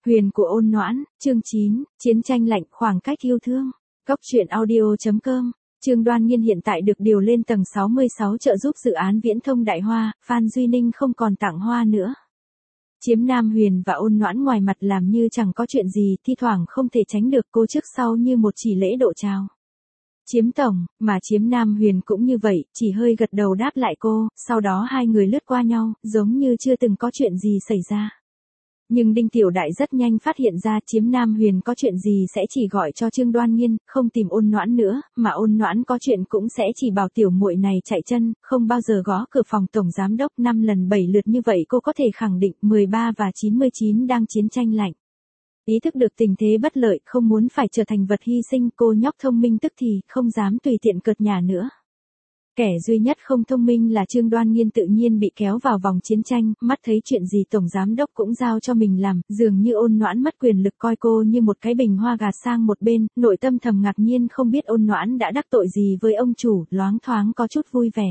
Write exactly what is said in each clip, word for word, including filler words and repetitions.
Huyền của ôn noãn, chương chín, chiến tranh lạnh khoảng cách yêu thương. Cốc truyện audio.com, Trương Đoan Nhiên hiện tại được điều lên tầng sáu mươi sáu trợ giúp dự án viễn thông Đại Hoa, Phan Duy Ninh không còn tặng hoa nữa. Chiếm Nam Huyền và ôn noãn ngoài mặt làm như chẳng có chuyện gì, thi thoảng không thể tránh được cô trước sau như một chỉ lễ độ chào. Chiếm tổng, mà Chiếm Nam Huyền cũng như vậy, chỉ hơi gật đầu đáp lại cô, sau đó hai người lướt qua nhau, giống như chưa từng có chuyện gì xảy ra. Nhưng Đinh Tiểu Đại rất nhanh phát hiện ra Chiếm Nam Huyền có chuyện gì sẽ chỉ gọi cho Trương Đoan Nhiên, không tìm ôn noãn nữa, mà ôn noãn có chuyện cũng sẽ chỉ bảo tiểu muội này chạy chân, không bao giờ gõ cửa phòng tổng giám đốc năm lần bảy lượt như vậy. Cô có thể khẳng định mười ba và chín mươi chín đang chiến tranh lạnh. Ý thức được tình thế bất lợi, không muốn phải trở thành vật hy sinh, cô nhóc thông minh tức thì không dám tùy tiện cợt nhả nữa. Kẻ duy nhất không thông minh là Trương Đoan Nhiên tự nhiên bị kéo vào vòng chiến tranh, mắt thấy chuyện gì tổng giám đốc cũng giao cho mình làm, dường như ôn noãn mất quyền lực coi cô như một cái bình hoa gạt sang một bên, nội tâm thầm ngạc nhiên không biết ôn noãn đã đắc tội gì với ông chủ, loáng thoáng có chút vui vẻ.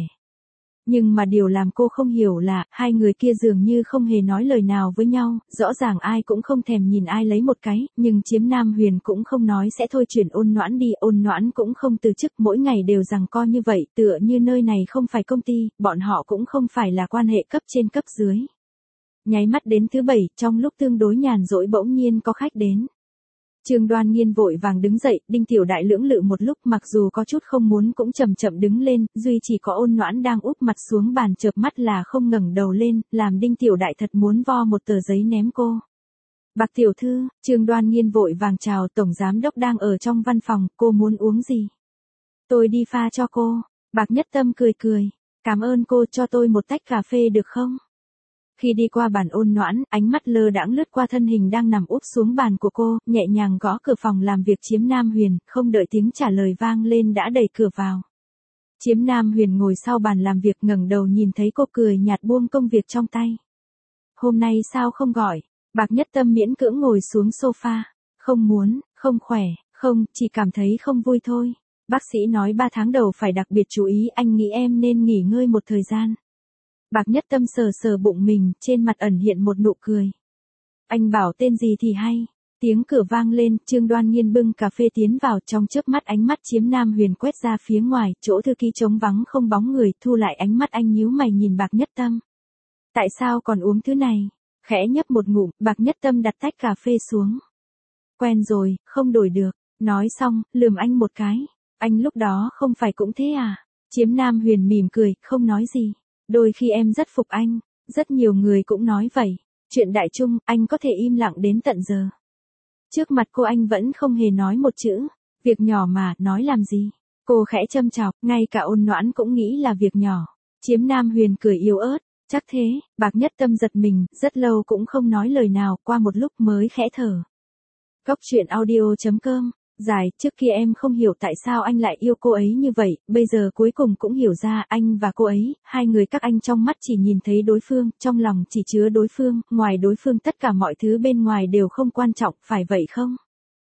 Nhưng mà điều làm cô không hiểu là, hai người kia dường như không hề nói lời nào với nhau, rõ ràng ai cũng không thèm nhìn ai lấy một cái, nhưng Chiếm Nam Huyền cũng không nói sẽ thôi chuyển ôn noãn đi, ôn noãn cũng không từ chức, mỗi ngày đều giằng co như vậy, tựa như nơi này không phải công ty, bọn họ cũng không phải là quan hệ cấp trên cấp dưới. Nháy mắt đến thứ bảy, trong lúc tương đối nhàn rỗi bỗng nhiên có khách đến. Trương Đoan Nhiên vội vàng đứng dậy, Đinh Tiểu Đại lưỡng lự một lúc, mặc dù có chút không muốn cũng chậm chậm đứng lên, duy chỉ có ôn noãn đang úp mặt xuống bàn chợp mắt là không ngẩng đầu lên, làm Đinh Tiểu Đại thật muốn vo một tờ giấy ném cô. Bạc tiểu thư, Trương Đoan Nhiên vội vàng chào, tổng giám đốc đang ở trong văn phòng, cô muốn uống gì? Tôi đi pha cho cô. Bạc Nhất Tâm cười cười, cảm ơn cô, cho tôi một tách cà phê được không? Khi đi qua bàn ôn noãn, ánh mắt lơ đãng lướt qua thân hình đang nằm úp xuống bàn của cô, nhẹ nhàng gõ cửa phòng làm việc Chiếm Nam Huyền, không đợi tiếng trả lời vang lên đã đẩy cửa vào. Chiếm Nam Huyền ngồi sau bàn làm việc ngẩng đầu nhìn thấy cô cười nhạt buông công việc trong tay. Hôm nay sao không gọi? Bạc Nhất Tâm miễn cưỡng ngồi xuống sofa. Không muốn, không khỏe, không, chỉ cảm thấy không vui thôi. Bác sĩ nói ba tháng đầu phải đặc biệt chú ý, anh nghĩ em nên nghỉ ngơi một thời gian. Bạc Nhất Tâm sờ sờ bụng mình, trên mặt ẩn hiện một nụ cười. Anh bảo tên gì thì hay. Tiếng cửa vang lên, Trương Đoan Nhiên bưng cà phê tiến vào, trong chớp mắt ánh mắt Chiếm Nam Huyền quét ra phía ngoài, chỗ thư ký trống vắng không bóng người, thu lại ánh mắt anh nhíu mày nhìn Bạc Nhất Tâm. Tại sao còn uống thứ này? Khẽ nhấp một ngụm, Bạc Nhất Tâm đặt tách cà phê xuống. Quen rồi, không đổi được. Nói xong, lườm anh một cái. Anh lúc đó không phải cũng thế à? Chiếm Nam Huyền mỉm cười, không nói gì. Đôi khi em rất phục anh, rất nhiều người cũng nói vậy. Chuyện đại chung, anh có thể im lặng đến tận giờ. Trước mặt cô anh vẫn không hề nói một chữ. Việc nhỏ mà, nói làm gì? Cô khẽ châm chọc, ngay cả ôn noãn cũng nghĩ là việc nhỏ. Chiếm Nam Huyền cười yếu ớt, chắc thế. Bạc Nhất Tâm giật mình, rất lâu cũng không nói lời nào, qua một lúc mới khẽ thở. Cốc truyện audio.com. Dài, trước kia em không hiểu tại sao anh lại yêu cô ấy như vậy, bây giờ cuối cùng cũng hiểu ra, anh và cô ấy, hai người các anh trong mắt chỉ nhìn thấy đối phương, trong lòng chỉ chứa đối phương, ngoài đối phương tất cả mọi thứ bên ngoài đều không quan trọng, phải vậy không?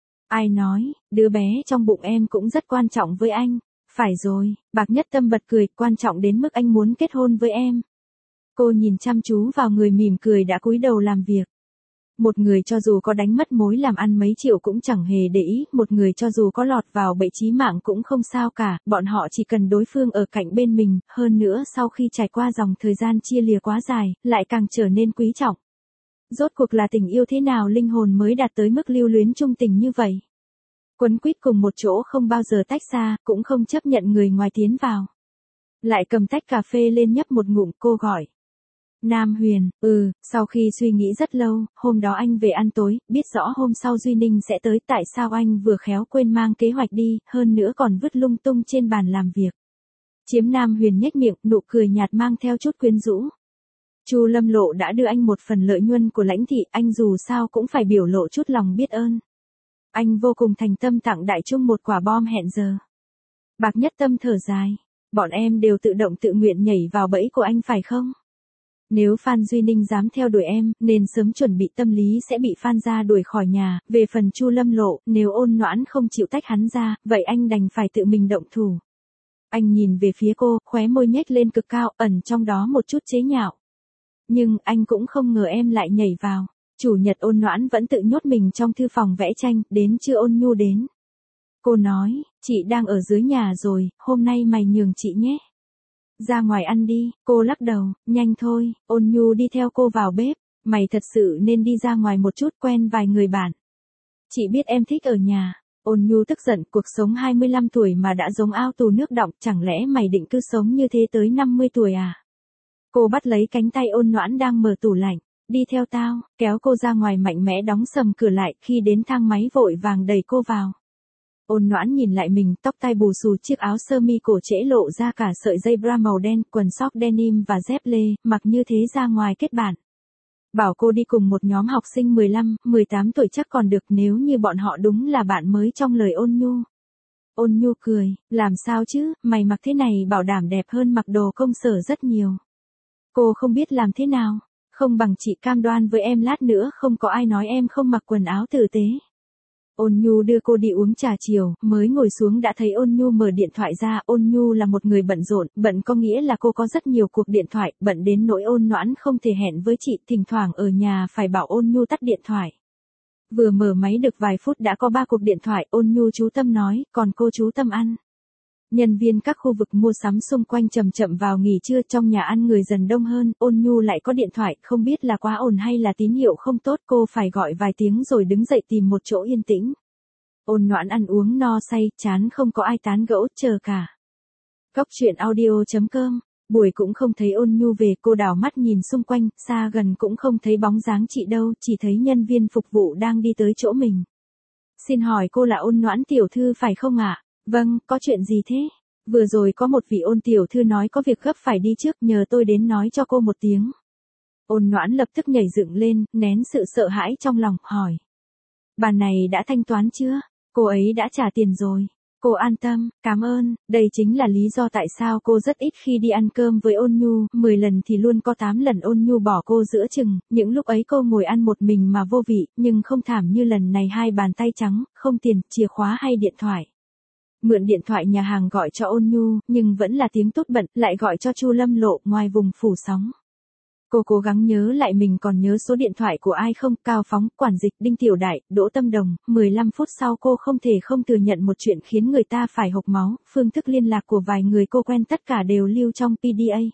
Ai nói, đứa bé trong bụng em cũng rất quan trọng với anh. Phải rồi, Bạc Nhất Tâm bật cười, quan trọng đến mức anh muốn kết hôn với em. Cô nhìn chăm chú vào người mỉm cười đã cúi đầu làm việc. Một người cho dù có đánh mất mối làm ăn mấy triệu cũng chẳng hề để ý, một người cho dù có lọt vào bẫy chí mạng cũng không sao cả, bọn họ chỉ cần đối phương ở cạnh bên mình, hơn nữa sau khi trải qua dòng thời gian chia lìa quá dài, lại càng trở nên quý trọng. Rốt cuộc là tình yêu thế nào linh hồn mới đạt tới mức lưu luyến chung tình như vậy? Quấn quýt cùng một chỗ không bao giờ tách xa, cũng không chấp nhận người ngoài tiến vào. Lại cầm tách cà phê lên nhấp một ngụm, cô gọi. Nam Huyền, ừ, sau khi suy nghĩ rất lâu, hôm đó anh về ăn tối, biết rõ hôm sau Duy Ninh sẽ tới, tại sao anh vừa khéo quên mang kế hoạch đi, hơn nữa còn vứt lung tung trên bàn làm việc. Chiếm Nam Huyền nhếch miệng, nụ cười nhạt mang theo chút quyến rũ. Chu Lâm Lộ đã đưa anh một phần lợi nhuận của Lãnh thị, anh dù sao cũng phải biểu lộ chút lòng biết ơn. Anh vô cùng thành tâm tặng Đại Trung một quả bom hẹn giờ. Bạc Nhất Tâm thở dài, bọn em đều tự động tự nguyện nhảy vào bẫy của anh phải không? Nếu Phan Duy Ninh dám theo đuổi em, nên sớm chuẩn bị tâm lý sẽ bị Phan gia đuổi khỏi nhà, về phần Chu Lâm Lộ, nếu ôn noãn không chịu tách hắn ra, vậy anh đành phải tự mình động thủ. Anh nhìn về phía cô, khóe môi nhếch lên cực cao, ẩn trong đó một chút chế nhạo. Nhưng anh cũng không ngờ em lại nhảy vào. Chủ nhật Ôn Noãn vẫn tự nhốt mình trong thư phòng vẽ tranh, đến trưa Ôn Nhu đến. Cô nói, chị đang ở dưới nhà rồi, hôm nay mày nhường chị nhé. Ra ngoài ăn đi, cô lắc đầu, nhanh thôi, Ôn Nhu đi theo cô vào bếp, mày thật sự nên đi ra ngoài một chút quen vài người bạn. Chị biết em thích ở nhà. Ôn Nhu tức giận, cuộc sống hai mươi lăm tuổi mà đã giống ao tù nước đọng, chẳng lẽ mày định cứ sống như thế tới năm mươi tuổi à? Cô bắt lấy cánh tay Ôn Noãn đang mở tủ lạnh, đi theo tao, kéo cô ra ngoài mạnh mẽ đóng sầm cửa lại, khi đến thang máy vội vàng đẩy cô vào. Ôn Noãn nhìn lại mình, tóc tai bù xù, chiếc áo sơ mi cổ trễ lộ ra cả sợi dây bra màu đen, quần sóc denim và dép lê, mặc như thế ra ngoài kết bạn. Bảo cô đi cùng một nhóm học sinh mười lăm, mười tám tuổi chắc còn được, nếu như bọn họ đúng là bạn mới trong lời Ôn Nhu. Ôn Nhu cười, làm sao chứ, mày mặc thế này bảo đảm đẹp hơn mặc đồ công sở rất nhiều. Cô không biết làm thế nào, không bằng chị cam đoan với em lát nữa không có ai nói em không mặc quần áo tử tế. Ôn Nhu đưa cô đi uống trà chiều, mới ngồi xuống đã thấy Ôn Nhu mở điện thoại ra. Ôn Nhu là một người bận rộn, bận có nghĩa là cô có rất nhiều cuộc điện thoại, bận đến nỗi Ôn Noãn không thể hẹn với chị, thỉnh thoảng ở nhà phải bảo Ôn Nhu tắt điện thoại. Vừa mở máy được vài phút đã có ba cuộc điện thoại, Ôn Nhu chú tâm nói, còn cô chú tâm ăn. Nhân viên các khu vực mua sắm xung quanh chậm chậm vào nghỉ trưa, trong nhà ăn người dần đông hơn, Ôn Nhu lại có điện thoại, không biết là quá ồn hay là tín hiệu không tốt, cô phải gọi vài tiếng rồi đứng dậy tìm một chỗ yên tĩnh. Ôn Noãn ăn uống no say, chán không có ai tán gẫu, chờ cả. Cóc truyện audio chấm com, buổi cũng không thấy Ôn Nhu về, cô đảo mắt nhìn xung quanh, xa gần cũng không thấy bóng dáng chị đâu, chỉ thấy nhân viên phục vụ đang đi tới chỗ mình. Xin hỏi cô là Ôn Noãn tiểu thư phải không ạ? Vâng, có chuyện gì thế? Vừa rồi có một vị Ôn tiểu thư nói có việc gấp phải đi trước, nhờ tôi đến nói cho cô một tiếng. Ôn Noãn lập tức nhảy dựng lên, nén sự sợ hãi trong lòng, hỏi. Bà này đã thanh toán chưa? Cô ấy đã trả tiền rồi. Cô an tâm, cảm ơn, đây chính là lý do tại sao cô rất ít khi đi ăn cơm với Ôn Nhu, mười lần thì luôn có tám lần Ôn Nhu bỏ cô giữa chừng, những lúc ấy cô ngồi ăn một mình mà vô vị, nhưng không thảm như lần này, hai bàn tay trắng, không tiền, chìa khóa hay điện thoại. Mượn điện thoại nhà hàng gọi cho Ôn Nhu, nhưng vẫn là tiếng tốt bận, lại gọi cho Chu Lâm Lộ, ngoài vùng phủ sóng. Cô cố gắng nhớ lại mình còn nhớ số điện thoại của ai không, Cao Phóng, Quản Dịch, Đinh Tiểu Đại, Đỗ Tâm Đồng. mười lăm phút sau cô không thể không thừa nhận một chuyện khiến người ta phải hộc máu, phương thức liên lạc của vài người cô quen tất cả đều lưu trong pê đê a.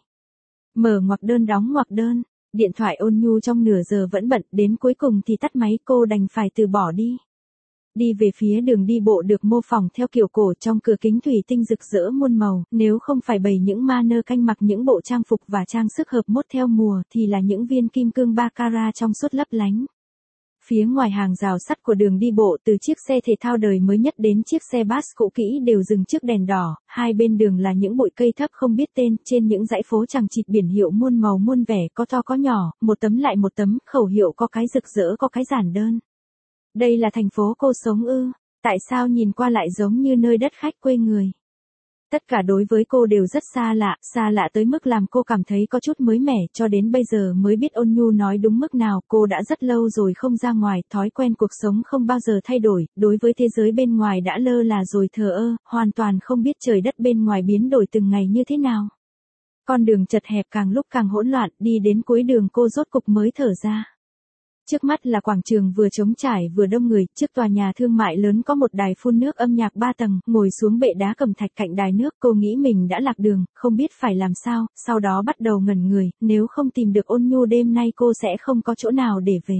Mở ngoặc đơn đóng ngoặc đơn, điện thoại Ôn Nhu trong nửa giờ vẫn bận, đến cuối cùng thì tắt máy, cô đành phải từ bỏ đi. Đi về phía đường đi bộ được mô phỏng theo kiểu cổ, trong cửa kính thủy tinh rực rỡ muôn màu, nếu không phải bày những mannequin mặc những bộ trang phục và trang sức hợp mốt theo mùa thì là những viên kim cương ba carat trong suốt lấp lánh. Phía ngoài hàng rào sắt của đường đi bộ, từ chiếc xe thể thao đời mới nhất đến chiếc xe bus cũ kỹ đều dừng trước đèn đỏ, hai bên đường là những bụi cây thấp không biết tên, trên những dãy phố chằng chịt biển hiệu muôn màu muôn vẻ, có to có nhỏ, một tấm lại một tấm, khẩu hiệu có cái rực rỡ có cái giản đơn. Đây là thành phố cô sống ư? Tại sao nhìn qua lại giống như nơi đất khách quê người? Tất cả đối với cô đều rất xa lạ, xa lạ tới mức làm cô cảm thấy có chút mới mẻ, cho đến bây giờ mới biết Ôn Nhu nói đúng mức nào. Cô đã rất lâu rồi không ra ngoài, thói quen cuộc sống không bao giờ thay đổi, đối với thế giới bên ngoài đã lơ là rồi, thờ ơ, hoàn toàn không biết trời đất bên ngoài biến đổi từng ngày như thế nào. Con đường chật hẹp càng lúc càng hỗn loạn, đi đến cuối đường cô rốt cục mới thở ra. Trước mắt là quảng trường vừa trống trải vừa đông người, trước tòa nhà thương mại lớn có một đài phun nước âm nhạc ba tầng, ngồi xuống bệ đá cẩm thạch cạnh đài nước, cô nghĩ mình đã lạc đường, không biết phải làm sao, sau đó bắt đầu ngẩn người, nếu không tìm được Ôn Nhu đêm nay cô sẽ không có chỗ nào để về.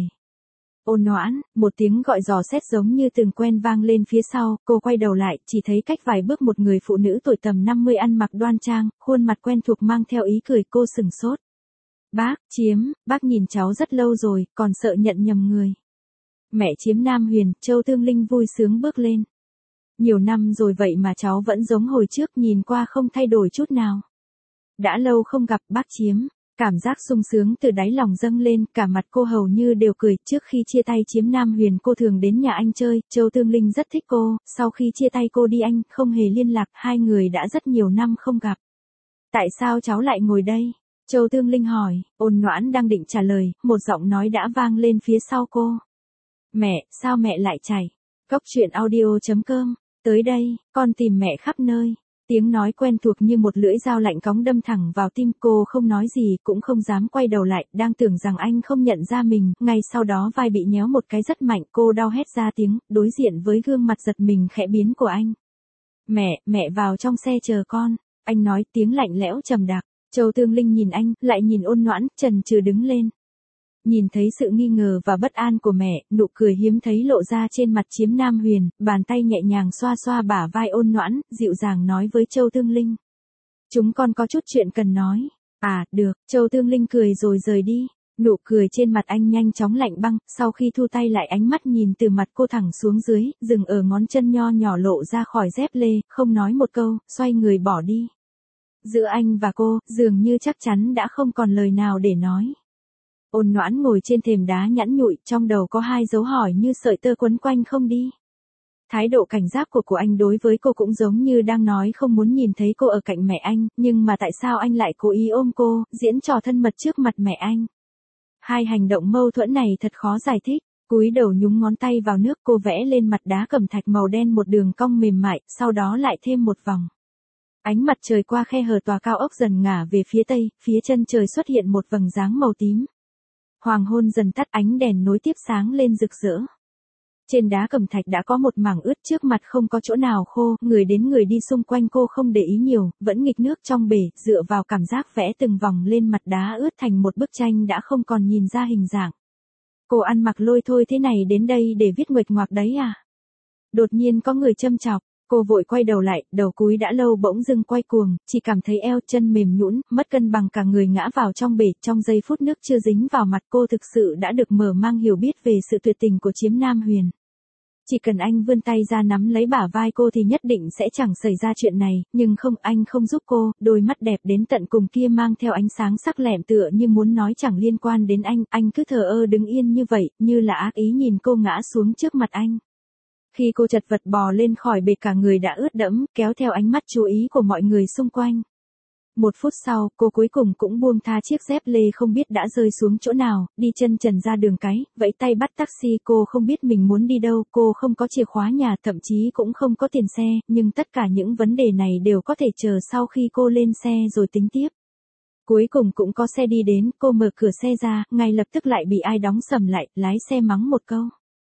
Ôn Noãn, một tiếng gọi dò xét giống như từng quen vang lên phía sau, cô quay đầu lại, chỉ thấy cách vài bước một người phụ nữ tuổi tầm năm mươi ăn mặc đoan trang, khuôn mặt quen thuộc mang theo ý cười, cô sừng sốt. Bác, Chiếm, bác nhìn cháu rất lâu rồi, còn sợ nhận nhầm người. Mẹ Chiếm Nam Huyền, Châu Tương Linh vui sướng bước lên. Nhiều năm rồi vậy mà cháu vẫn giống hồi trước, nhìn qua không thay đổi chút nào. Đã lâu không gặp bác Chiếm, cảm giác sung sướng từ đáy lòng dâng lên, cả mặt cô hầu như đều cười. Trước khi chia tay Chiếm Nam Huyền cô thường đến nhà anh chơi, Châu Tương Linh rất thích cô, sau khi chia tay cô đi anh, không hề liên lạc, hai người đã rất nhiều năm không gặp. Tại sao cháu lại ngồi đây? Châu Tương Linh hỏi. Ôn Noãn đang định trả lời, một giọng nói đã vang lên phía sau cô. Mẹ, sao mẹ lại chạy? Cóc truyện audio chấm com, tới đây, con tìm mẹ khắp nơi. Tiếng nói quen thuộc như một lưỡi dao lạnh cóng đâm thẳng vào tim, cô không nói gì, cũng không dám quay đầu lại, đang tưởng rằng anh không nhận ra mình, ngay sau đó vai bị nhéo một cái rất mạnh, cô đau hét ra tiếng, đối diện với gương mặt giật mình khẽ biến của anh. Mẹ, mẹ vào trong xe chờ con, anh nói tiếng lạnh lẽo trầm đặc. Châu Tương Linh nhìn anh, lại nhìn Ôn Noãn, chần chừ đứng lên. Nhìn thấy sự nghi ngờ và bất an của mẹ, nụ cười hiếm thấy lộ ra trên mặt Chiếm Nam Huyền, bàn tay nhẹ nhàng xoa xoa bả vai Ôn Noãn, dịu dàng nói với Châu Tương Linh. Chúng con có chút chuyện cần nói. À, được, Châu Tương Linh cười rồi rời đi. Nụ cười trên mặt anh nhanh chóng lạnh băng, sau khi thu tay lại ánh mắt nhìn từ mặt cô thẳng xuống dưới, dừng ở ngón chân nho nhỏ lộ ra khỏi dép lê, không nói một câu, xoay người bỏ đi. Giữa anh và cô, dường như chắc chắn đã không còn lời nào để nói. Ôn Noãn ngồi trên thềm đá nhẵn nhụi, trong đầu có hai dấu hỏi như sợi tơ quấn quanh không đi. Thái độ cảnh giác của của anh đối với cô cũng giống như đang nói không muốn nhìn thấy cô ở cạnh mẹ anh, nhưng mà tại sao anh lại cố ý ôm cô, diễn trò thân mật trước mặt mẹ anh? Hai hành động mâu thuẫn này thật khó giải thích. Cúi đầu nhúng ngón tay vào nước, cô vẽ lên mặt đá cẩm thạch màu đen một đường cong mềm mại, sau đó lại thêm một vòng. Ánh mặt trời qua khe hở tòa cao ốc dần ngả về phía tây, phía chân trời xuất hiện một vầng dáng màu tím. Hoàng hôn dần tắt, ánh đèn nối tiếp sáng lên rực rỡ. Trên đá cẩm thạch đã có một mảng ướt, trước mặt không có chỗ nào khô, người đến người đi xung quanh cô không để ý nhiều, vẫn nghịch nước trong bể, dựa vào cảm giác vẽ từng vòng lên mặt đá ướt thành một bức tranh đã không còn nhìn ra hình dạng. Cô ăn mặc lôi thôi thế này đến đây để viết nguệch ngoạc đấy à? Đột nhiên có người châm chọc. Cô vội quay đầu lại, đầu cúi đã lâu bỗng dưng quay cuồng, chỉ cảm thấy eo chân mềm nhũn, mất cân bằng cả người ngã vào trong bể, trong giây phút nước chưa dính vào mặt cô thực sự đã được mở mang hiểu biết về sự tuyệt tình của Chiếm Nam Huyền. Chỉ cần anh vươn tay ra nắm lấy bả vai cô thì nhất định sẽ chẳng xảy ra chuyện này, nhưng không, anh không giúp cô, đôi mắt đẹp đến tận cùng kia mang theo ánh sáng sắc lẹm tựa như muốn nói chẳng liên quan đến anh, anh cứ thờ ơ đứng yên như vậy, như là ác ý nhìn cô ngã xuống trước mặt anh. Khi cô chật vật bò lên khỏi bể cả người đã ướt đẫm, kéo theo ánh mắt chú ý của mọi người xung quanh. Một phút sau, cô cuối cùng cũng buông tha chiếc dép lê không biết đã rơi xuống chỗ nào, đi chân trần ra đường cái, vẫy tay bắt taxi. Cô không biết mình muốn đi đâu, cô không có chìa khóa nhà, thậm chí cũng không có tiền xe, nhưng tất cả những vấn đề này đều có thể chờ sau khi cô lên xe rồi tính tiếp. Cuối cùng cũng có xe đi đến, cô mở cửa xe ra, ngay lập tức lại bị ai đóng sầm lại, lái xe mắng một câu.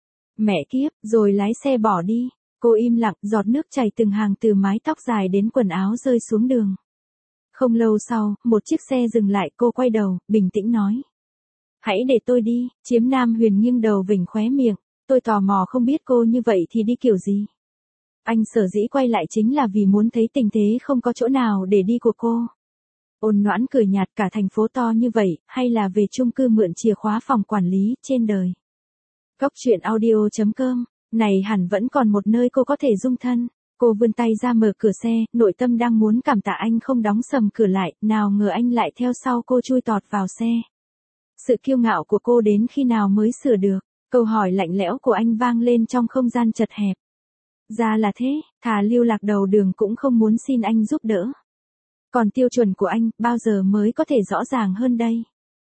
Mẹ kiếp, rồi lái xe bỏ đi. Cô im lặng, giọt nước chảy từng hàng từ mái tóc dài đến quần áo rơi xuống đường. Không lâu sau, một chiếc xe dừng lại, cô quay đầu, bình tĩnh nói. Hãy để tôi đi. Chiếm Nam Huyền nghiêng đầu vểnh khóe miệng. Tôi tò mò không biết cô như vậy thì đi kiểu gì. Anh sở dĩ quay lại chính là vì muốn thấy tình thế không có chỗ nào để đi của cô. Ôn Noãn cười nhạt, cả thành phố to như vậy, hay là về chung cư mượn chìa khóa phòng quản lý, trên đời. Góc truyện audio chấm com, này hẳn vẫn còn một nơi cô có thể dung thân. Cô vươn tay ra mở cửa xe, nội tâm đang muốn cảm tạ anh không đóng sầm cửa lại, nào ngờ anh lại theo sau cô chui tọt vào xe. Sự kiêu ngạo của cô đến khi nào mới sửa được? Câu hỏi lạnh lẽo của anh vang lên trong không gian chật hẹp. Ra là thế, thà lưu lạc đầu đường cũng không muốn xin anh giúp đỡ. Còn tiêu chuẩn của anh, bao giờ mới có thể rõ ràng hơn đây?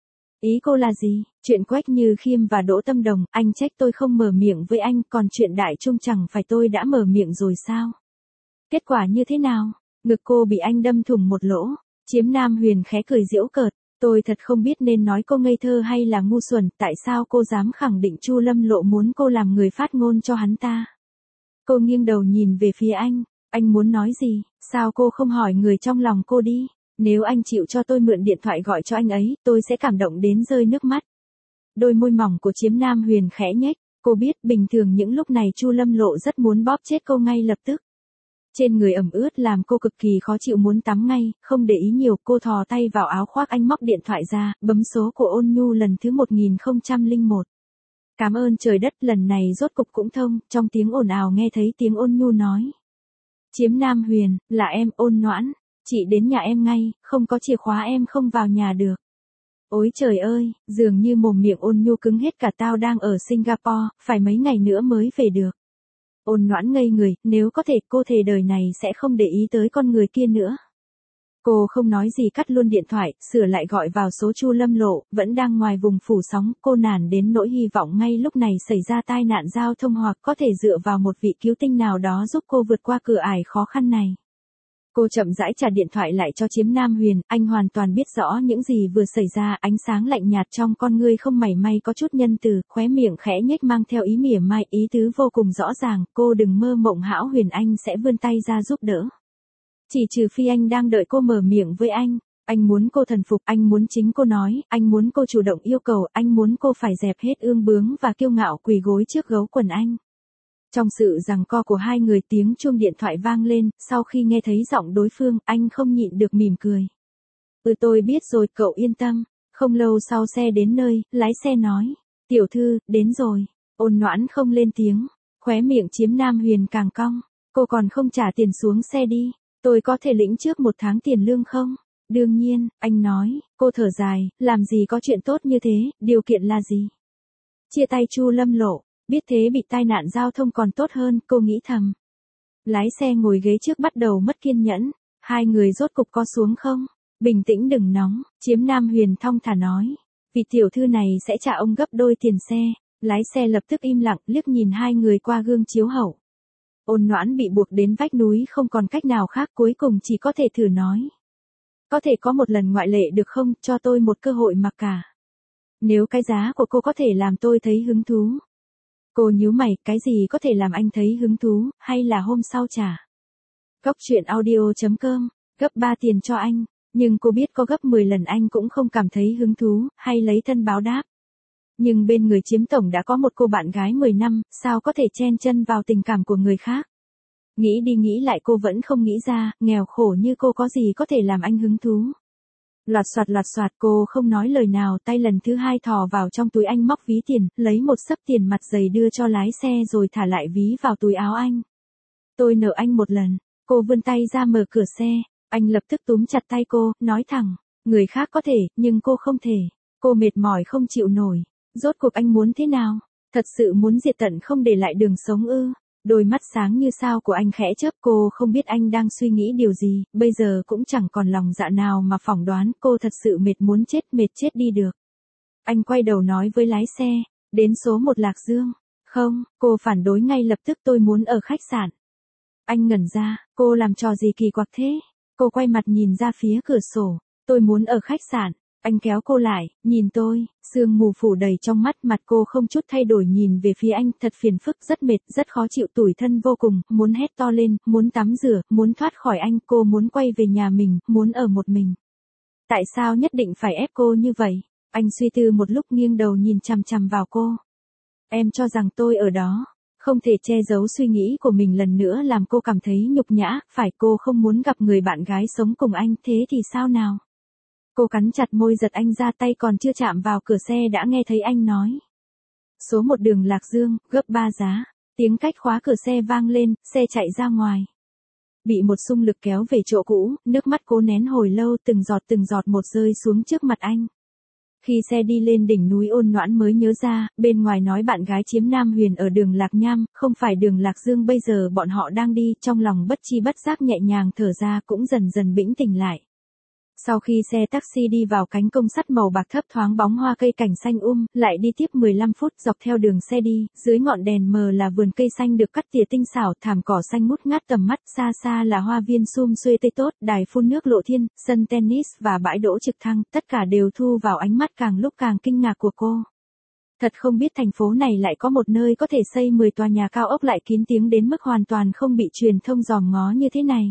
Ý cô là gì? Chuyện Quách Như Khiêm và Đỗ Tâm Đồng, anh trách tôi không mở miệng với anh, còn chuyện Đại Trung chẳng phải tôi đã mở miệng rồi sao? Kết quả như thế nào? Ngực cô bị anh đâm thủng một lỗ. Chiếm Nam Huyền khẽ cười giễu cợt. Tôi thật không biết nên nói cô ngây thơ hay là ngu xuẩn, tại sao cô dám khẳng định Chu Lâm Lộ muốn cô làm người phát ngôn cho hắn ta? Cô nghiêng đầu nhìn về phía anh. Anh muốn nói gì? Sao cô không hỏi người trong lòng cô đi? Nếu anh chịu cho tôi mượn điện thoại gọi cho anh ấy, tôi sẽ cảm động đến rơi nước mắt. Đôi môi mỏng của Chiếm Nam Huyền khẽ nhếch. Cô biết bình thường những lúc này Chu Lâm Lộ rất muốn bóp chết cô ngay lập tức. Trên người ẩm ướt làm cô cực kỳ khó chịu muốn tắm ngay, không để ý nhiều, cô thò tay vào áo khoác anh móc điện thoại ra, bấm số của Ôn Nhu lần thứ một nghìn không trăm lẻ một. Cảm ơn trời đất, lần này rốt cục cũng thông, trong tiếng ồn ào nghe thấy tiếng Ôn Nhu nói. Chiếm Nam Huyền, là em, Ôn Noãn, chị đến nhà em ngay, không có chìa khóa em không vào nhà được. Ôi trời ơi, dường như mồm miệng Ôn Nhu cứng hết cả, tao đang ở Singapore, phải mấy ngày nữa mới về được. Ôn Noãn ngây người, nếu có thể cô thề đời này sẽ không để ý tới con người kia nữa. Cô không nói gì cắt luôn điện thoại, sửa lại gọi vào số Chu Lâm Lộ, vẫn đang ngoài vùng phủ sóng, cô nản đến nỗi hy vọng ngay lúc này xảy ra tai nạn giao thông hoặc có thể dựa vào một vị cứu tinh nào đó giúp cô vượt qua cửa ải khó khăn này. Cô chậm rãi trả điện thoại lại cho Chiếm Nam Huyền, anh hoàn toàn biết rõ những gì vừa xảy ra, ánh sáng lạnh nhạt trong con ngươi không mảy may có chút nhân từ, khóe miệng khẽ nhếch mang theo ý mỉa mai, ý tứ vô cùng rõ ràng, cô đừng mơ mộng Hão Huyền anh sẽ vươn tay ra giúp đỡ. Chỉ trừ phi anh đang đợi cô mở miệng với anh, anh muốn cô thần phục, anh muốn chính cô nói, anh muốn cô chủ động yêu cầu, anh muốn cô phải dẹp hết ương bướng và kiêu ngạo quỳ gối trước gấu quần anh. Trong sự giằng co của hai người tiếng chuông điện thoại vang lên, sau khi nghe thấy giọng đối phương, anh không nhịn được mỉm cười. Ừ tôi biết rồi, cậu yên tâm. Không lâu sau xe đến nơi, lái xe nói. Tiểu thư, đến rồi. Ôn Noãn không lên tiếng. Khóe miệng Chiếm Nam Huyền càng cong. Cô còn không trả tiền xuống xe đi. Tôi có thể lĩnh trước một tháng tiền lương không? Đương nhiên, anh nói. Cô thở dài, làm gì có chuyện tốt như thế, điều kiện là gì? Chia tay Chu Lâm Lộ. Biết thế bị tai nạn giao thông còn tốt hơn, cô nghĩ thầm. Lái xe ngồi ghế trước bắt đầu mất kiên nhẫn. Hai người rốt cục có xuống không? Bình tĩnh đừng nóng, Chiếm Nam Huyền thong thả nói. Vì tiểu thư này sẽ trả ông gấp đôi tiền xe. Lái xe lập tức im lặng liếc nhìn hai người qua gương chiếu hậu. Ôn Noãn bị buộc đến vách núi không còn cách nào khác, cuối cùng chỉ có thể thử nói. Có thể có một lần ngoại lệ được không, cho tôi một cơ hội mặc cả. Nếu cái giá của cô có thể làm tôi thấy hứng thú. Cô nhíu mày, cái gì có thể làm anh thấy hứng thú, hay là hôm sau trả? Góc truyện audio chấm com, gấp ba tiền cho anh, nhưng cô biết có gấp mười lần anh cũng không cảm thấy hứng thú, hay lấy thân báo đáp. Nhưng bên người Chiếm tổng đã có một cô bạn gái mười năm, sao có thể chen chân vào tình cảm của người khác? Nghĩ đi nghĩ lại cô vẫn không nghĩ ra, nghèo khổ như cô có gì có thể làm anh hứng thú. Loạt soạt loạt soạt cô không nói lời nào, tay lần thứ hai thò vào trong túi anh móc ví tiền, lấy một xấp tiền mặt dày đưa cho lái xe rồi thả lại ví vào túi áo anh. Tôi nợ anh một lần, cô vươn tay ra mở cửa xe, anh lập tức túm chặt tay cô, nói thẳng, người khác có thể, nhưng cô không thể. Cô mệt mỏi không chịu nổi, rốt cuộc anh muốn thế nào? Thật sự muốn diệt tận không để lại đường sống ư? Đôi mắt sáng như sao của anh khẽ chớp, cô không biết anh đang suy nghĩ điều gì, bây giờ cũng chẳng còn lòng dạ nào mà phỏng đoán, cô thật sự mệt muốn chết, mệt chết đi được. Anh quay đầu nói với lái xe, đến số một Lạc Dương. Không, cô phản đối ngay lập tức, tôi muốn ở khách sạn. Anh ngẩn ra, cô làm trò gì kỳ quặc thế? Cô quay mặt nhìn ra phía cửa sổ, tôi muốn ở khách sạn. Anh kéo cô lại, nhìn tôi, sương mù phủ đầy trong mắt, mặt cô không chút thay đổi nhìn về phía anh, thật phiền phức, rất mệt, rất khó chịu, tủi thân vô cùng, muốn hét to lên, muốn tắm rửa, muốn thoát khỏi anh, cô muốn quay về nhà mình, muốn ở một mình. Tại sao nhất định phải ép cô như vậy? Anh suy tư một lúc nghiêng đầu nhìn chằm chằm vào cô. Em cho rằng tôi ở đó, không thể che giấu suy nghĩ của mình lần nữa làm cô cảm thấy nhục nhã, phải cô không muốn gặp người bạn gái sống cùng anh, thế thì sao nào? Cô cắn chặt môi giật anh ra, tay còn chưa chạm vào cửa xe đã nghe thấy anh nói. Số một đường Lạc Dương, gấp ba giá. Tiếng cách khóa cửa xe vang lên, xe chạy ra ngoài. Bị một xung lực kéo về chỗ cũ, nước mắt cố nén hồi lâu, từng giọt từng giọt một rơi xuống trước mặt anh. Khi xe đi lên đỉnh núi, Ôn Noãn mới nhớ ra, bên ngoài nói bạn gái Chiếm Nam Huyền ở đường Lạc Nham, không phải đường Lạc Dương, bây giờ bọn họ đang đi, trong lòng bất chi bất giác nhẹ nhàng thở ra, cũng dần dần bĩnh tỉnh lại. Sau khi xe taxi đi vào cánh công sắt màu bạc thấp thoáng bóng hoa cây cảnh xanh um, lại đi tiếp mười lăm phút dọc theo đường xe đi, dưới ngọn đèn mờ là vườn cây xanh được cắt tỉa tinh xảo, thảm cỏ xanh ngút ngát tầm mắt, xa xa là hoa viên sum xuê tươi tốt, đài phun nước Lộ Thiên, sân tennis và bãi đỗ trực thăng, tất cả đều thu vào ánh mắt càng lúc càng kinh ngạc của cô. Thật không biết thành phố này lại có một nơi có thể xây mười tòa nhà cao ốc lại kín tiếng đến mức hoàn toàn không bị truyền thông dòm ngó như thế này.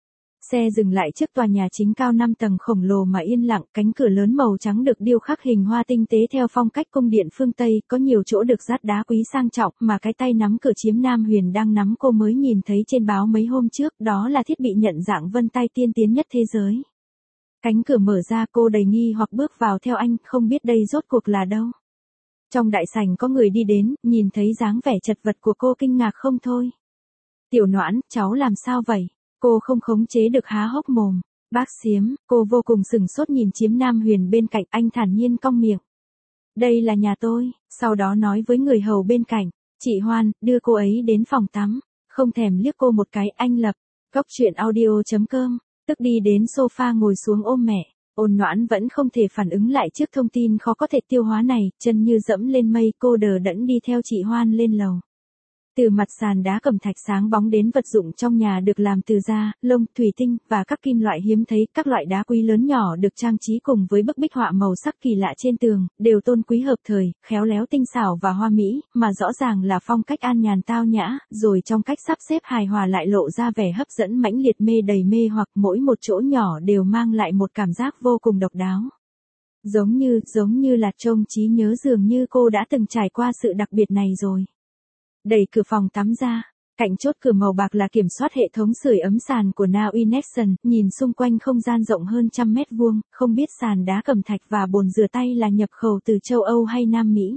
Xe dừng lại trước tòa nhà chính cao năm tầng khổng lồ mà yên lặng, cánh cửa lớn màu trắng được điêu khắc hình hoa tinh tế theo phong cách cung điện phương Tây, có nhiều chỗ được dát đá quý sang trọng, mà cái tay nắm cửa Chiếm Nam Huyền đang nắm cô mới nhìn thấy trên báo mấy hôm trước, đó là thiết bị nhận dạng vân tay tiên tiến nhất thế giới. Cánh cửa mở ra, cô đầy nghi hoặc bước vào theo anh, không biết đây rốt cuộc là đâu. Trong đại sảnh có người đi đến, nhìn thấy dáng vẻ chật vật của cô kinh ngạc không thôi. Tiểu Noãn, cháu làm sao vậy? Cô không khống chế được há hốc mồm. Bác Xiếm, cô vô cùng sừng sốt nhìn Chiếm Nam Huyền bên cạnh, anh thản nhiên cong miệng. Đây là nhà tôi, sau đó nói với người hầu bên cạnh, chị Hoan, đưa cô ấy đến phòng tắm. Không thèm liếc cô một cái, anh Lập, góc truyện audio chấm com, tức đi đến sofa ngồi xuống ôm mẹ. Ôn Noãn vẫn không thể phản ứng lại trước thông tin khó có thể tiêu hóa này, chân như dẫm lên mây, cô đờ đẫn đi theo chị Hoan lên lầu. Từ mặt sàn đá cẩm thạch sáng bóng đến vật dụng trong nhà được làm từ da, lông, thủy tinh và các kim loại hiếm thấy, các loại đá quý lớn nhỏ được trang trí cùng với bức bích họa màu sắc kỳ lạ trên tường, đều tôn quý hợp thời, khéo léo tinh xảo và hoa mỹ, mà rõ ràng là phong cách an nhàn tao nhã, rồi trong cách sắp xếp hài hòa lại lộ ra vẻ hấp dẫn mãnh liệt mê đầy mê hoặc mỗi một chỗ nhỏ đều mang lại một cảm giác vô cùng độc đáo. Giống như, giống như là trong trí nhớ dường như cô đã từng trải qua sự đặc biệt này rồi. Đẩy cửa phòng tắm ra, cạnh chốt cửa màu bạc là kiểm soát hệ thống sưởi ấm sàn của Now Inection, nhìn xung quanh không gian rộng hơn trăm mét vuông, không biết sàn đá cẩm thạch và bồn rửa tay là nhập khẩu từ châu Âu hay Nam Mỹ.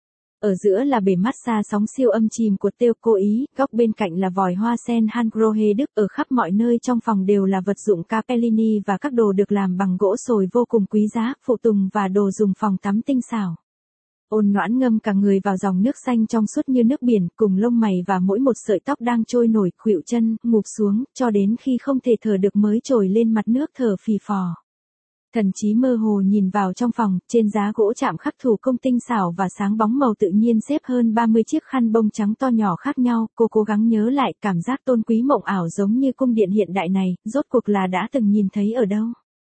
Ở giữa là bể massage sóng siêu âm chìm của Telco Ý, góc bên cạnh là vòi hoa sen Hangrohe Đức, ở khắp mọi nơi trong phòng đều là vật dụng Capellini và các đồ được làm bằng gỗ sồi vô cùng quý giá, phụ tùng và đồ dùng phòng tắm tinh xảo. Ôn Noãn ngâm cả người vào dòng nước xanh trong suốt như nước biển, cùng lông mày và mỗi một sợi tóc đang trôi nổi, khuỵu chân, ngụp xuống, cho đến khi không thể thở được mới trồi lên mặt nước thở phì phò. Thần trí mơ hồ nhìn vào trong phòng, trên giá gỗ chạm khắc thủ công tinh xảo và sáng bóng màu tự nhiên xếp hơn ba mươi chiếc khăn bông trắng to nhỏ khác nhau, cô cố gắng nhớ lại cảm giác tôn quý mộng ảo giống như cung điện hiện đại này, rốt cuộc là đã từng nhìn thấy ở đâu.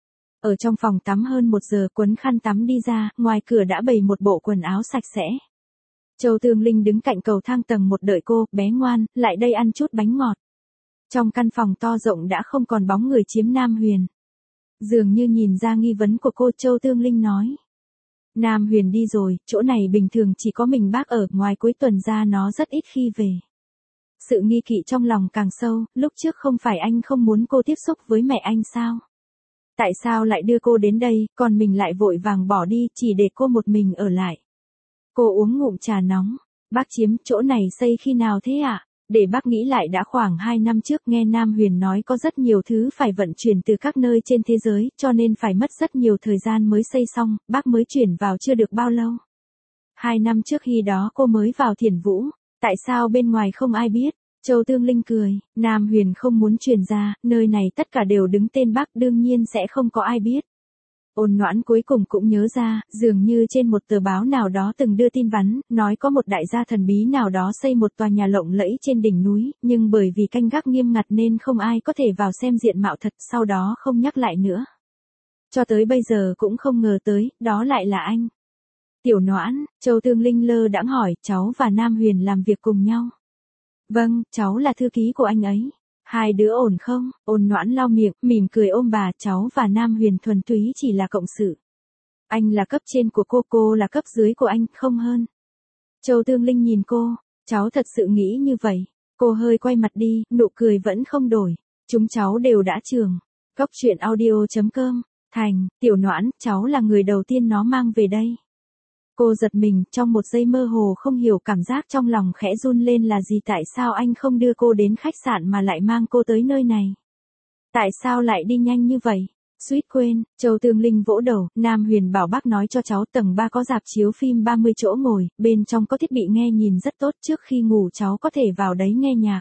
Ở trong phòng tắm hơn một giờ quấn khăn tắm đi ra, ngoài cửa đã bày một bộ quần áo sạch sẽ. Châu Tương Linh đứng cạnh cầu thang tầng một đợi cô, bé ngoan, lại đây ăn chút bánh ngọt. Trong căn phòng to rộng đã không còn bóng người chiếm Nam Huyền. Dường như nhìn ra nghi vấn của cô, Châu Tương Linh nói. Nam Huyền đi rồi, chỗ này bình thường chỉ có mình bác ở, ngoài cuối tuần ra nó rất ít khi về. Sự nghi kỵ trong lòng càng sâu, lúc trước không phải anh không muốn cô tiếp xúc với mẹ anh sao? Tại sao lại đưa cô đến đây, còn mình lại vội vàng bỏ đi, chỉ để cô một mình ở lại? Cô uống ngụm trà nóng. Bác chiếm chỗ này xây khi nào thế ạ? À? Để bác nghĩ lại đã khoảng hai năm trước, nghe Nam Huyền nói có rất nhiều thứ phải vận chuyển từ các nơi trên thế giới, cho nên phải mất rất nhiều thời gian mới xây xong, bác mới chuyển vào chưa được bao lâu. Hai năm trước khi đó cô mới vào Thiển Vũ, tại sao bên ngoài không ai biết? Châu Tương Linh cười, Nam Huyền không muốn truyền ra, nơi này tất cả đều đứng tên bác, đương nhiên sẽ không có ai biết. Ôn Noãn cuối cùng cũng nhớ ra, dường như trên một tờ báo nào đó từng đưa tin vắn, nói có một đại gia thần bí nào đó xây một tòa nhà lộng lẫy trên đỉnh núi, nhưng bởi vì canh gác nghiêm ngặt nên không ai có thể vào xem diện mạo thật, sau đó không nhắc lại nữa. Cho tới bây giờ cũng không ngờ tới, đó lại là anh. Tiểu Noãn, Châu Tương Linh lơ đãng hỏi, cháu và Nam Huyền làm việc cùng nhau. Vâng, cháu là thư ký của anh ấy. Hai đứa ổn không? Ôn Noãn lau miệng, mỉm cười ôm bà, cháu và Nam Huyền thuần túy chỉ là cộng sự. Anh là cấp trên của cô, cô là cấp dưới của anh, không hơn. Châu Tương Linh nhìn cô, cháu thật sự nghĩ như vậy. Cô hơi quay mặt đi, nụ cười vẫn không đổi. Chúng cháu đều đã trưởng. Góc truyện audio chấm com. Thành, Tiểu Noãn, cháu là người đầu tiên nó mang về đây. Cô giật mình, trong một giây mơ hồ không hiểu cảm giác trong lòng khẽ run lên là gì, tại sao anh không đưa cô đến khách sạn mà lại mang cô tới nơi này? Tại sao lại đi nhanh như vậy? Suýt quên, Châu Tương Linh vỗ đầu, Nam Huyền bảo bác nói cho cháu tầng ba có rạp chiếu phim ba mươi chỗ ngồi, bên trong có thiết bị nghe nhìn rất tốt, trước khi ngủ cháu có thể vào đấy nghe nhạc.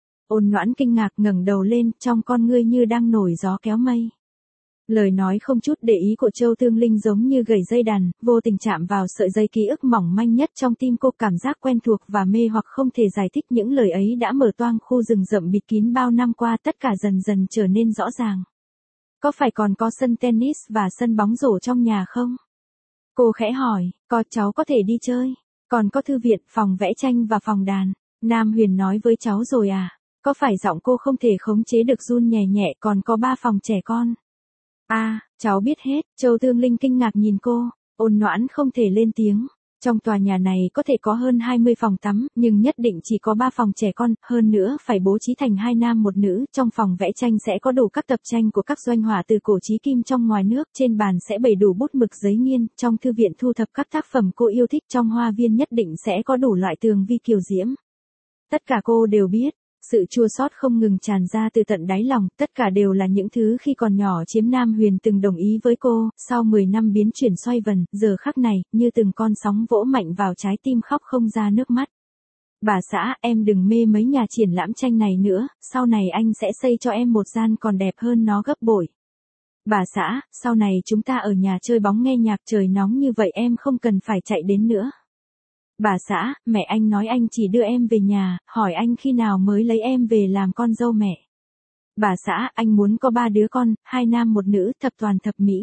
Ôn Noãn kinh ngạc ngẩng đầu lên, trong con ngươi như đang nổi gió kéo mây. Lời nói không chút để ý của Châu Tương Linh giống như gảy dây đàn, vô tình chạm vào sợi dây ký ức mỏng manh nhất trong tim cô, cảm giác quen thuộc và mê hoặc không thể giải thích, những lời ấy đã mở toang khu rừng rậm bịt kín bao năm qua, tất cả dần dần trở nên rõ ràng. Có phải còn có sân tennis và sân bóng rổ trong nhà không? Cô khẽ hỏi, có, cháu có thể đi chơi. Còn có thư viện, phòng vẽ tranh và phòng đàn. Nam Huyền nói với cháu rồi à? Có phải giọng cô không thể khống chế được run nhẹ nhẹ, còn có ba phòng trẻ con? À, cháu biết hết. Châu Tương Linh kinh ngạc nhìn cô, Ôn Noãn không thể lên tiếng. Trong tòa nhà này có thể có hơn hai mươi phòng tắm, nhưng nhất định chỉ có ba phòng trẻ con, hơn nữa phải bố trí thành hai nam một nữ, trong phòng vẽ tranh sẽ có đủ các tập tranh của các doanh họa từ cổ chí kim trong ngoài nước, trên bàn sẽ bày đủ bút mực giấy nghiên, trong thư viện thu thập các tác phẩm cô yêu thích, trong hoa viên nhất định sẽ có đủ loại tường vi kiều diễm. Tất cả cô đều biết. Sự chua xót không ngừng tràn ra từ tận đáy lòng, tất cả đều là những thứ khi còn nhỏ chiếm Nam Huyền từng đồng ý với cô, sau mười năm biến chuyển xoay vần, giờ khắc này, như từng con sóng vỗ mạnh vào trái tim khóc không ra nước mắt. Bà xã, em đừng mê mấy nhà triển lãm tranh này nữa, sau này anh sẽ xây cho em một gian còn đẹp hơn nó gấp bội. Bà xã, sau này chúng ta ở nhà chơi bóng nghe nhạc, trời nóng như vậy em không cần phải chạy đến nữa. Bà xã, mẹ anh nói anh chỉ đưa em về nhà, hỏi anh khi nào mới lấy em về làm con dâu mẹ. Bà xã, anh muốn có ba đứa con, hai nam một nữ, thập toàn thập mỹ.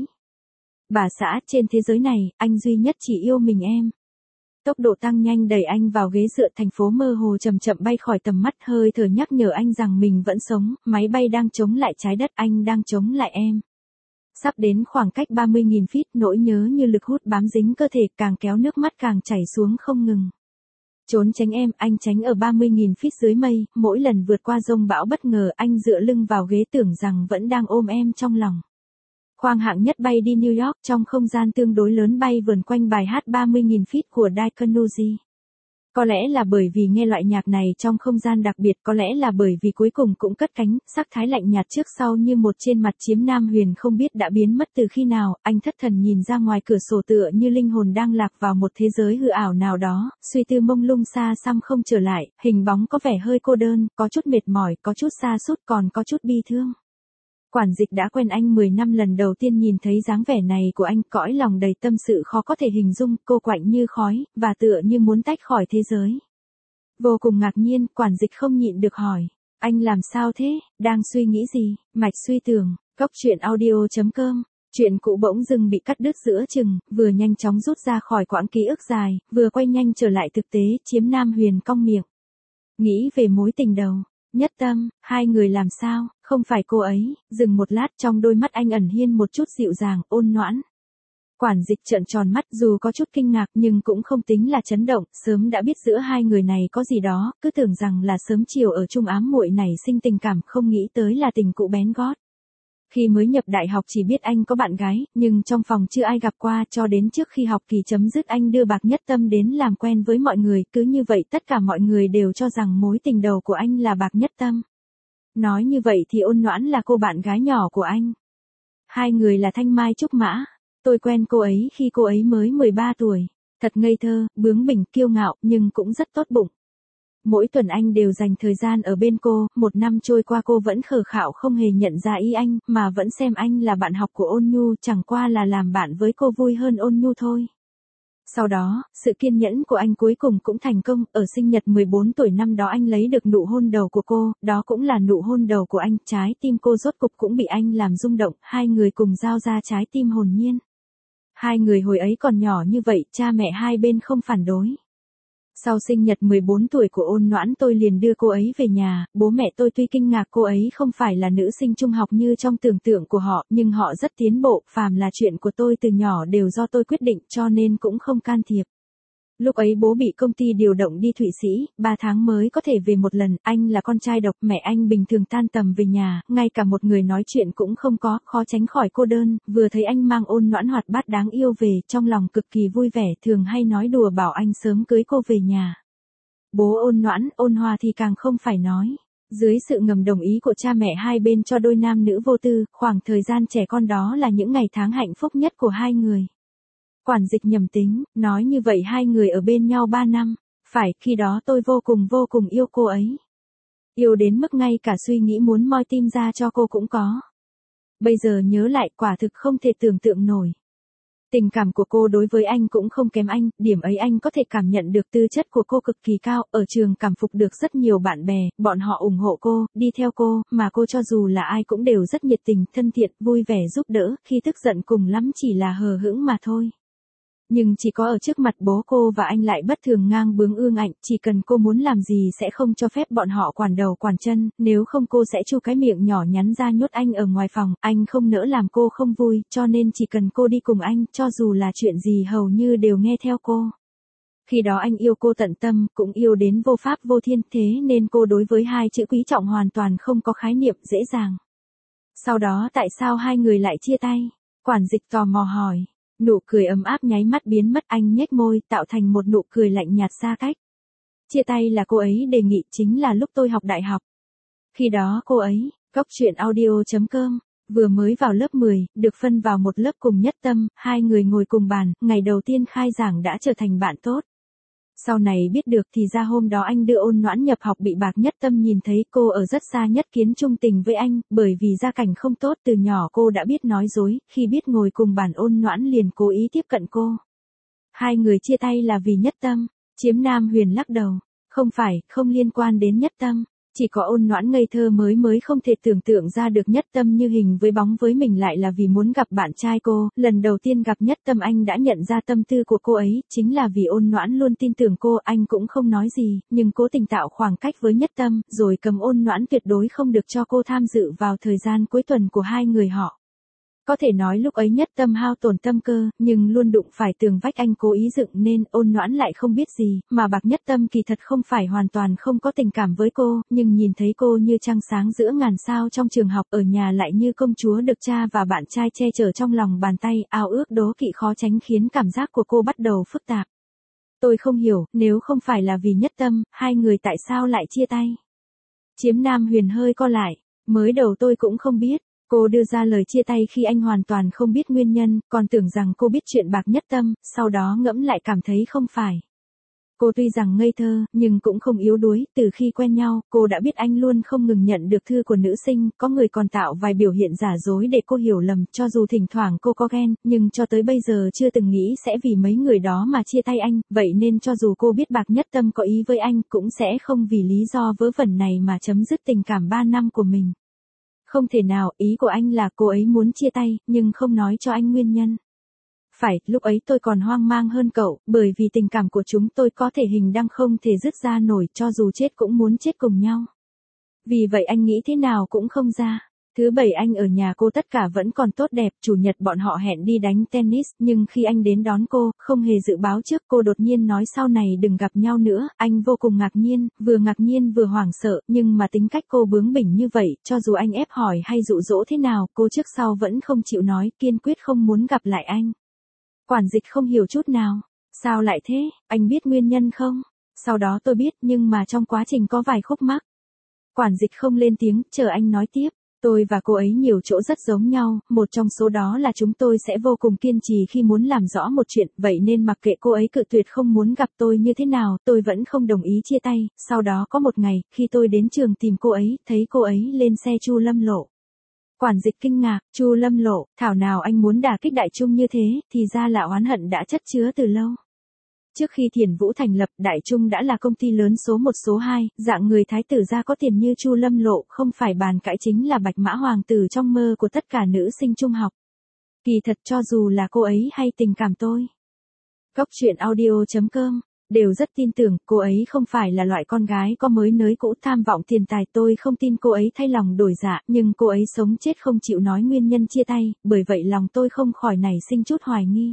Bà xã, trên thế giới này, anh duy nhất chỉ yêu mình em. Tốc độ tăng nhanh đẩy anh vào ghế dựa, thành phố mơ hồ chậm chậm bay khỏi tầm mắt, hơi thở nhắc nhở anh rằng mình vẫn sống, máy bay đang chống lại trái đất, anh đang chống lại em. Sắp đến khoảng cách ba mươi nghìn feet, nỗi nhớ như lực hút bám dính cơ thể, càng kéo nước mắt càng chảy xuống không ngừng. Trốn tránh em, anh tránh ở ba mươi nghìn feet dưới mây, mỗi lần vượt qua dông bão bất ngờ anh dựa lưng vào ghế tưởng rằng vẫn đang ôm em trong lòng. Khoang hạng nhất bay đi New York trong không gian tương đối lớn bay vườn quanh bài hát ba mươi nghìn feet của Dai Carnegie. Có lẽ là bởi vì nghe loại nhạc này trong không gian đặc biệt, có lẽ là bởi vì cuối cùng cũng cất cánh, sắc thái lạnh nhạt trước sau như một trên mặt chiếm Nam Huyền không biết đã biến mất từ khi nào, anh thất thần nhìn ra ngoài cửa sổ tựa như linh hồn đang lạc vào một thế giới hư ảo nào đó, suy tư mông lung xa xăm không trở lại, hình bóng có vẻ hơi cô đơn, có chút mệt mỏi, có chút sa sút còn có chút bi thương. Quản Dịch đã quen anh mười năm, lần đầu tiên nhìn thấy dáng vẻ này của anh, cõi lòng đầy tâm sự khó có thể hình dung, cô quạnh như khói, và tựa như muốn tách khỏi thế giới. Vô cùng ngạc nhiên, Quản Dịch không nhịn được hỏi, anh làm sao thế, đang suy nghĩ gì, mạch suy tưởng, cốc truyện audio chấm com. Chuyện cũ bỗng dưng bị cắt đứt giữa chừng, vừa nhanh chóng rút ra khỏi quãng ký ức dài, vừa quay nhanh trở lại thực tế, chiếm Nam Huyền cong miệng. Nghĩ về mối tình đầu. Nhất Tâm, hai người làm sao, không phải cô ấy, dừng một lát trong đôi mắt anh ẩn hiên một chút dịu dàng, ôn noãn. Quản Dịch trợn tròn mắt dù có chút kinh ngạc nhưng cũng không tính là chấn động, sớm đã biết giữa hai người này có gì đó, cứ tưởng rằng là sớm chiều ở chung ám muội nảy sinh tình cảm, không nghĩ tới là tình cũ bén gót. Khi mới nhập đại học chỉ biết anh có bạn gái, nhưng trong phòng chưa ai gặp qua, cho đến trước khi học kỳ chấm dứt anh đưa Bạc Nhất Tâm đến làm quen với mọi người, cứ như vậy tất cả mọi người đều cho rằng mối tình đầu của anh là Bạc Nhất Tâm. Nói như vậy thì Ôn Noãn là cô bạn gái nhỏ của anh. Hai người là thanh mai trúc mã, tôi quen cô ấy khi cô ấy mới mười ba tuổi, thật ngây thơ, bướng bỉnh, kiêu ngạo, nhưng cũng rất tốt bụng. Mỗi tuần anh đều dành thời gian ở bên cô, một năm trôi qua cô vẫn khờ khạo không hề nhận ra ý anh, mà vẫn xem anh là bạn học của Ôn Nhu, chẳng qua là làm bạn với cô vui hơn Ôn Nhu thôi. Sau đó, sự kiên nhẫn của anh cuối cùng cũng thành công, ở sinh nhật mười bốn tuổi năm đó anh lấy được nụ hôn đầu của cô, đó cũng là nụ hôn đầu của anh, trái tim cô rốt cục cũng bị anh làm rung động, hai người cùng giao ra trái tim hồn nhiên. Hai người hồi ấy còn nhỏ như vậy, cha mẹ hai bên không phản đối. Sau sinh nhật mười bốn tuổi của Ôn Noãn tôi liền đưa cô ấy về nhà, bố mẹ tôi tuy kinh ngạc cô ấy không phải là nữ sinh trung học như trong tưởng tượng của họ, nhưng họ rất tiến bộ, phàm là chuyện của tôi từ nhỏ đều do tôi quyết định cho nên cũng không can thiệp. Lúc ấy bố bị công ty điều động đi Thụy Sĩ, ba tháng mới có thể về một lần, anh là con trai độc, mẹ anh bình thường tan tầm về nhà, ngay cả một người nói chuyện cũng không có, khó tránh khỏi cô đơn, vừa thấy anh mang Ôn Noãn hoạt bát đáng yêu về, trong lòng cực kỳ vui vẻ, thường hay nói đùa bảo anh sớm cưới cô về nhà. Bố Ôn Noãn, Ôn Hòa thì càng không phải nói. Dưới sự ngầm đồng ý của cha mẹ hai bên cho đôi nam nữ vô tư, khoảng thời gian trẻ con đó là những ngày tháng hạnh phúc nhất của hai người. Quản Dịch nhầm tính, nói như vậy hai người ở bên nhau ba năm, phải, khi đó tôi vô cùng vô cùng yêu cô ấy. Yêu đến mức ngay cả suy nghĩ muốn moi tim ra cho cô cũng có. Bây giờ nhớ lại quả thực không thể tưởng tượng nổi. Tình cảm của cô đối với anh cũng không kém anh, điểm ấy anh có thể cảm nhận được, tư chất của cô cực kỳ cao, ở trường cảm phục được rất nhiều bạn bè, bọn họ ủng hộ cô, đi theo cô, mà cô cho dù là ai cũng đều rất nhiệt tình, thân thiện, vui vẻ giúp đỡ, khi tức giận cùng lắm chỉ là hờ hững mà thôi. Nhưng chỉ có ở trước mặt bố cô và anh lại bất thường ngang bướng ương ngạnh, chỉ cần cô muốn làm gì sẽ không cho phép bọn họ quản đầu quản chân, nếu không cô sẽ chu cái miệng nhỏ nhắn ra nhốt anh ở ngoài phòng, anh không nỡ làm cô không vui, cho nên chỉ cần cô đi cùng anh, cho dù là chuyện gì hầu như đều nghe theo cô. Khi đó anh yêu cô tận tâm, cũng yêu đến vô pháp vô thiên, thế nên cô đối với hai chữ quý trọng hoàn toàn không có khái niệm dễ dàng. Sau đó tại sao hai người lại chia tay? Quản Dịch tò mò hỏi. Nụ cười ấm áp nháy mắt biến mất, anh nhếch môi, tạo thành một nụ cười lạnh nhạt xa cách. Chia tay là cô ấy đề nghị, chính là lúc tôi học đại học. Khi đó cô ấy, cốc truyện audio chấm com, vừa mới vào lớp mười, được phân vào một lớp cùng Nhất Tâm, hai người ngồi cùng bàn, ngày đầu tiên khai giảng đã trở thành bạn tốt. Sau này biết được thì ra hôm đó anh đưa Ôn Noãn nhập học bị Bạc Nhất Tâm nhìn thấy, cô ở rất xa nhất kiến trung tình với anh, bởi vì gia cảnh không tốt từ nhỏ cô đã biết nói dối, khi biết ngồi cùng bàn Ôn Noãn liền cố ý tiếp cận cô. Hai người chia tay là vì Nhất Tâm. Chiếm Nam Huyền lắc đầu. Không phải, không liên quan đến Nhất Tâm. Chỉ có Ôn Noãn ngây thơ mới mới không thể tưởng tượng ra được Nhất Tâm như hình với bóng với mình lại là vì muốn gặp bạn trai cô. Lần đầu tiên gặp Nhất Tâm anh đã nhận ra tâm tư của cô ấy, chính là vì Ôn Noãn luôn tin tưởng cô. Anh cũng không nói gì, nhưng cố tình tạo khoảng cách với Nhất Tâm, rồi cầm Ôn Noãn tuyệt đối không được cho cô tham dự vào thời gian cuối tuần của hai người họ. Có thể nói lúc ấy Nhất Tâm hao tổn tâm cơ, nhưng luôn đụng phải tường vách anh cố ý dựng nên. Ôn Noãn lại không biết gì, mà bạc Nhất Tâm kỳ thật không phải hoàn toàn không có tình cảm với cô, nhưng nhìn thấy cô như trăng sáng giữa ngàn sao trong trường học, ở nhà lại như công chúa được cha và bạn trai che chở trong lòng bàn tay, ao ước đố kỵ khó tránh khiến cảm giác của cô bắt đầu phức tạp. Tôi không hiểu, nếu không phải là vì Nhất Tâm, hai người tại sao lại chia tay? Chiếm Nam Huyền hơi co lại, mới đầu tôi cũng không biết. Cô đưa ra lời chia tay khi anh hoàn toàn không biết nguyên nhân, còn tưởng rằng cô biết chuyện bạc Nhất Tâm, sau đó ngẫm lại cảm thấy không phải. Cô tuy rằng ngây thơ, nhưng cũng không yếu đuối, từ khi quen nhau, cô đã biết anh luôn không ngừng nhận được thư của nữ sinh, có người còn tạo vài biểu hiện giả dối để cô hiểu lầm, cho dù thỉnh thoảng cô có ghen, nhưng cho tới bây giờ chưa từng nghĩ sẽ vì mấy người đó mà chia tay anh, vậy nên cho dù cô biết bạc Nhất Tâm có ý với anh, cũng sẽ không vì lý do vớ vẩn này mà chấm dứt tình cảm ba năm của mình. Không thể nào, ý của anh là cô ấy muốn chia tay, nhưng không nói cho anh nguyên nhân. Phải, lúc ấy tôi còn hoang mang hơn cậu, bởi vì tình cảm của chúng tôi có thể hình đăng không thể dứt ra nổi, cho dù chết cũng muốn chết cùng nhau. Vì vậy anh nghĩ thế nào cũng không ra. Thứ bảy anh ở nhà cô tất cả vẫn còn tốt đẹp, chủ nhật bọn họ hẹn đi đánh tennis, nhưng khi anh đến đón cô, không hề dự báo trước, cô đột nhiên nói sau này đừng gặp nhau nữa, anh vô cùng ngạc nhiên, vừa ngạc nhiên vừa hoảng sợ, nhưng mà tính cách cô bướng bỉnh như vậy, cho dù anh ép hỏi hay dụ dỗ thế nào, cô trước sau vẫn không chịu nói, kiên quyết không muốn gặp lại anh. Quản dịch không hiểu chút nào. Sao lại thế, anh biết nguyên nhân không? Sau đó tôi biết, nhưng mà trong quá trình có vài khúc mắc. Quản dịch không lên tiếng, chờ anh nói tiếp. Tôi và cô ấy nhiều chỗ rất giống nhau, một trong số đó là chúng tôi sẽ vô cùng kiên trì khi muốn làm rõ một chuyện, vậy nên mặc kệ cô ấy cự tuyệt không muốn gặp tôi như thế nào, tôi vẫn không đồng ý chia tay. Sau đó có một ngày, khi tôi đến trường tìm cô ấy, thấy cô ấy lên xe Chu Lâm Lộ. Quản dịch kinh ngạc, Chu Lâm Lộ, thảo nào anh muốn đả kích Đại Trung như thế, thì ra là oán hận đã chất chứa từ lâu. Trước khi Thiền Vũ thành lập, Đại Trung đã là công ty lớn số một số hai, dạng người thái tử gia có tiền như Chu Lâm Lộ, không phải bàn cãi chính là bạch mã hoàng tử trong mơ của tất cả nữ sinh trung học. Kỳ thật cho dù là cô ấy hay tình cảm tôi. Góc truyện audio chấm com đều rất tin tưởng cô ấy không phải là loại con gái có mới nới cũ tham vọng tiền tài, tôi không tin cô ấy thay lòng đổi dạ, nhưng cô ấy sống chết không chịu nói nguyên nhân chia tay, bởi vậy lòng tôi không khỏi nảy sinh chút hoài nghi.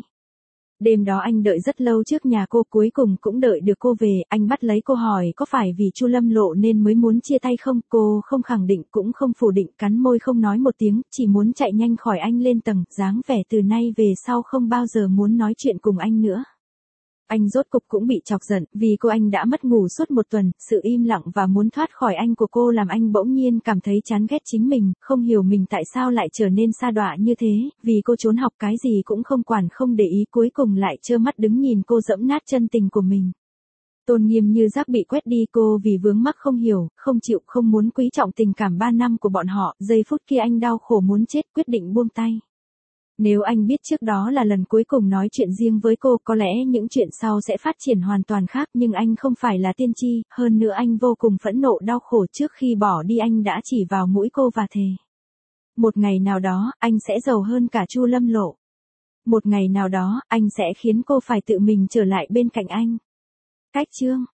Đêm đó anh đợi rất lâu trước nhà cô, cuối cùng cũng đợi được cô về, anh bắt lấy cô hỏi có phải vì Chu Lâm Lộ nên mới muốn chia tay không, cô không khẳng định cũng không phủ định, cắn môi không nói một tiếng, chỉ muốn chạy nhanh khỏi anh lên tầng, dáng vẻ từ nay về sau không bao giờ muốn nói chuyện cùng anh nữa. Anh rốt cục cũng bị chọc giận, vì cô anh đã mất ngủ suốt một tuần, sự im lặng và muốn thoát khỏi anh của cô làm anh bỗng nhiên cảm thấy chán ghét chính mình, không hiểu mình tại sao lại trở nên sa đọa như thế, vì cô trốn học cái gì cũng không quản không để ý, cuối cùng lại trơ mắt đứng nhìn cô dẫm nát chân tình của mình. Tôn nghiêm như rác bị quét đi, cô vì vướng mắc không hiểu, không chịu, không muốn quý trọng tình cảm ba năm của bọn họ, giây phút kia anh đau khổ muốn chết, quyết định buông tay. Nếu anh biết trước đó là lần cuối cùng nói chuyện riêng với cô, có lẽ những chuyện sau sẽ phát triển hoàn toàn khác, nhưng anh không phải là tiên tri, hơn nữa anh vô cùng phẫn nộ đau khổ, trước khi bỏ đi anh đã chỉ vào mũi cô và thề. Một ngày nào đó, anh sẽ giàu hơn cả Chu Lâm Lộ. Một ngày nào đó, anh sẽ khiến cô phải tự mình trở lại bên cạnh anh. Cách chương